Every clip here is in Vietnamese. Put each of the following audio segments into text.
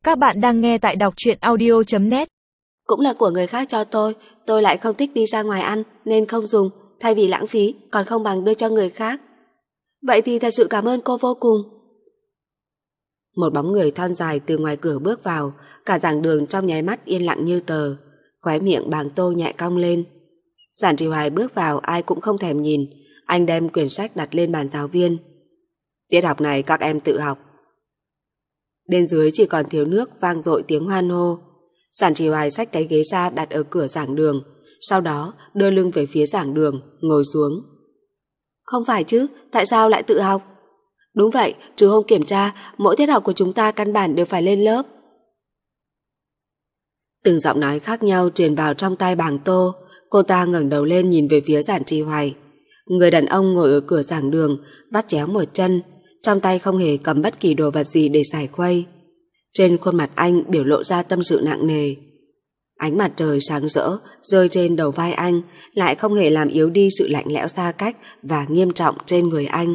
Các bạn đang nghe tại đọc truyện audio.net. Cũng là của người khác cho tôi lại không thích đi ra ngoài ăn nên không dùng, thay vì lãng phí còn không bằng đưa cho người khác. Vậy thì thật sự cảm ơn cô vô cùng. Một bóng người thon dài từ ngoài cửa bước vào, cả giảng đường trong nháy mắt yên lặng như tờ, khóe miệng Bàng Tô nhẹ cong lên. Giản Trì Hoài bước vào ai cũng không thèm nhìn, anh đem quyển sách đặt lên bàn giáo viên. Tiết học này các em tự học. Bên dưới chỉ còn thiếu nước vang dội tiếng hoan hô. Giản Trì Hoài xách cái ghế ra đặt ở cửa giảng đường, sau đó đưa lưng về phía giảng đường, ngồi xuống. Không phải chứ, tại sao lại tự học? Đúng vậy, trừ hôm kiểm tra, mỗi tiết học của chúng ta căn bản đều phải lên lớp. Từng giọng nói khác nhau truyền vào trong tai Bàng Tô. Cô ta ngẩng đầu lên nhìn về phía Giản Trì Hoài. Người đàn ông ngồi ở cửa giảng đường, vắt chéo một chân, trong tay không hề cầm bất kỳ đồ vật gì để giải khuây. Trên khuôn mặt anh biểu lộ ra tâm sự nặng nề. Ánh mặt trời sáng rỡ rơi trên đầu vai anh, lại không hề làm yếu đi sự lạnh lẽo xa cách và nghiêm trọng trên người anh.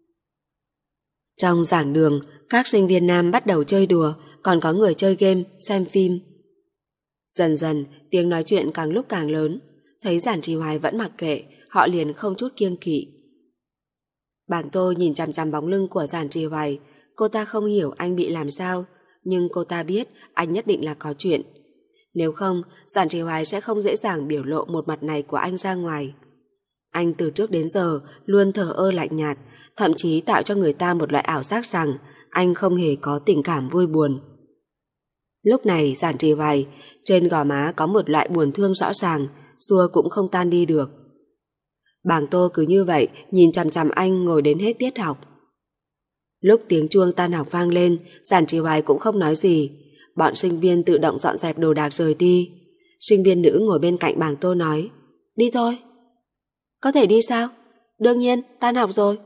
Trong giảng đường, các sinh viên nam bắt đầu chơi đùa, còn có người chơi game, xem phim. Dần dần, tiếng nói chuyện càng lúc càng lớn. Thấy Giản Trì Hoài vẫn mặc kệ, họ liền không chút kiêng kỵ. Bàng Tô nhìn chằm chằm bóng lưng của Giản Trì Hoài. Cô ta không hiểu anh bị làm sao, nhưng cô ta biết anh nhất định là có chuyện. Nếu không, Giản Trì Hoài sẽ không dễ dàng biểu lộ một mặt này của anh ra ngoài. Anh từ trước đến giờ luôn thờ ơ lạnh nhạt, thậm chí tạo cho người ta một loại ảo giác rằng anh không hề có tình cảm vui buồn. Lúc này Giản Trì Hoài, trên gò má có một loại buồn thương rõ ràng, xua cũng không tan đi được. Bàng Tô cứ như vậy nhìn chằm chằm anh ngồi đến hết tiết học. Lúc tiếng chuông tan học vang lên, Giản Trì Hoài cũng không nói gì. Bọn sinh viên tự động dọn dẹp đồ đạc rời đi. Sinh viên nữ ngồi bên cạnh Bàng Tô nói: Đi thôi. Có thể đi sao? Đương nhiên, tan học rồi.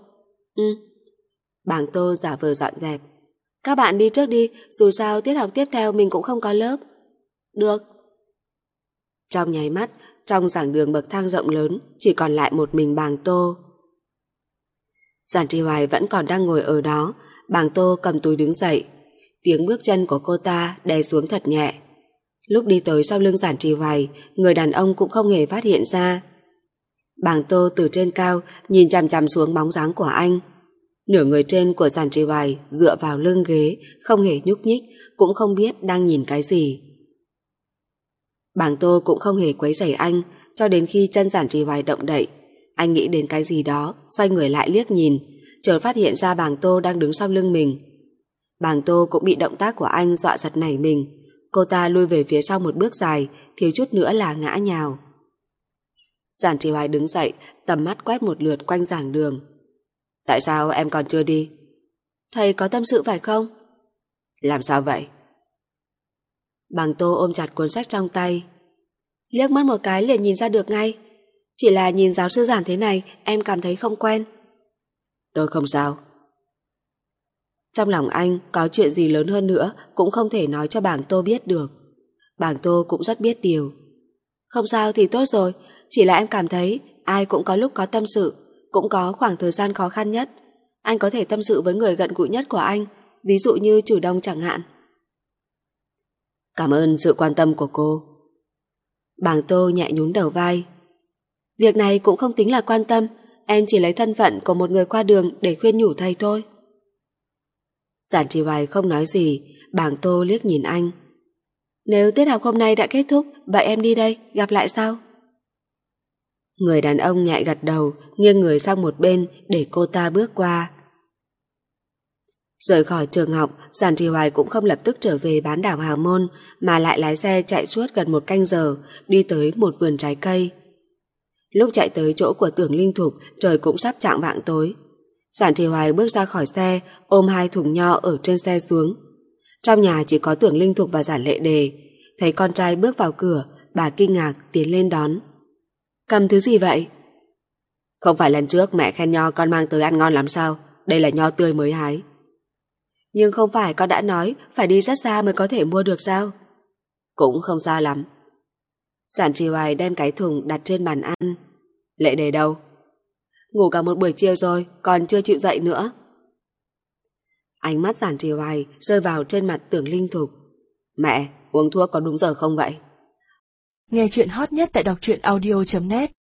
Bàng Tô giả vờ dọn dẹp. Các bạn đi trước đi, dù sao tiết học tiếp theo mình cũng không có lớp. Được. Trong nháy mắt, trong giảng đường bậc thang rộng lớn chỉ còn lại một mình Bàng Tô. Giản Trì Hoài vẫn còn đang ngồi ở đó. Bàng Tô cầm túi đứng dậy. Tiếng bước chân của cô ta đè xuống thật nhẹ. Lúc đi tới sau lưng Giản Trì Hoài, người đàn ông cũng không hề phát hiện ra. Bàng Tô từ trên cao nhìn chằm chằm xuống bóng dáng của anh. Nửa người trên của Giản Trì Hoài dựa vào lưng ghế, không hề nhúc nhích, cũng không biết đang nhìn cái gì. Bàng Tô cũng không hề quấy rầy anh, cho đến khi chân Giản Trì Hoài động đậy. Anh nghĩ đến cái gì đó, xoay người lại liếc nhìn, chợt phát hiện ra Bàng Tô đang đứng sau lưng mình. Bàng Tô cũng bị động tác của anh dọa giật nảy mình. Cô ta lui về phía sau một bước dài, thiếu chút nữa là ngã nhào. Giản Trì Hoài đứng dậy, tầm mắt quét một lượt quanh giảng đường. Tại sao em còn chưa đi? Thầy có tâm sự phải không? Làm sao vậy? Bàng Tô ôm chặt cuốn sách trong tay. Liếc mắt một cái liền nhìn ra được ngay. Chỉ là nhìn giáo sư Giản thế này em cảm thấy không quen. Tôi không sao. Trong lòng anh có chuyện gì lớn hơn nữa cũng không thể nói cho Bàng Tô biết được. Bàng Tô cũng rất biết điều. Không sao thì tốt rồi, chỉ là em cảm thấy ai cũng có lúc có tâm sự, cũng có khoảng thời gian khó khăn nhất. Anh có thể tâm sự với người gần gũi nhất của anh, ví dụ như Trừ Đông chẳng hạn. Cảm ơn sự quan tâm của cô. Bàng Tô nhẹ nhún đầu vai. Việc này cũng không tính là quan tâm, em chỉ lấy thân phận của một người qua đường để khuyên nhủ thầy thôi. Giản Trì Hoài không nói gì. Bàng Tô liếc nhìn anh. Nếu tiết học hôm nay đã kết thúc, vậy em đi đây, gặp lại sau. Người đàn ông nhẹ gật đầu, nghiêng người sang một bên để cô ta bước qua. Rời khỏi trường học, Giản Trì Hoài cũng không lập tức trở về bán đảo Hào Môn, mà lại lái xe chạy suốt gần 1 canh giờ, đi tới một vườn trái cây. Lúc chạy tới chỗ của Tưởng Linh Thục, trời cũng sắp chạng vạng tối. Giản Trì Hoài bước ra khỏi xe, ôm 2 thùng nho ở trên xe xuống. Trong nhà chỉ có Tưởng Linh Thục và Giản Lệ Đề. Thấy con trai bước vào cửa, bà kinh ngạc tiến lên đón. Cầm thứ gì vậy? Không phải lần trước mẹ khen nho con mang tới ăn ngon lắm sao? Đây là nho tươi mới hái. Nhưng không phải con đã nói phải đi rất xa mới có thể mua được sao? Cũng không xa lắm. Giản Trì Hoài đem cái thùng đặt trên bàn ăn. Lệ Đề đâu? Ngủ cả một buổi chiều rồi, còn chưa chịu dậy nữa. Ánh mắt Giản Trì Hoài rơi vào trên mặt Tưởng Linh Thục. Mẹ, uống thuốc có đúng giờ không vậy? Nghe chuyện hot nhất tại đọc truyện audio.net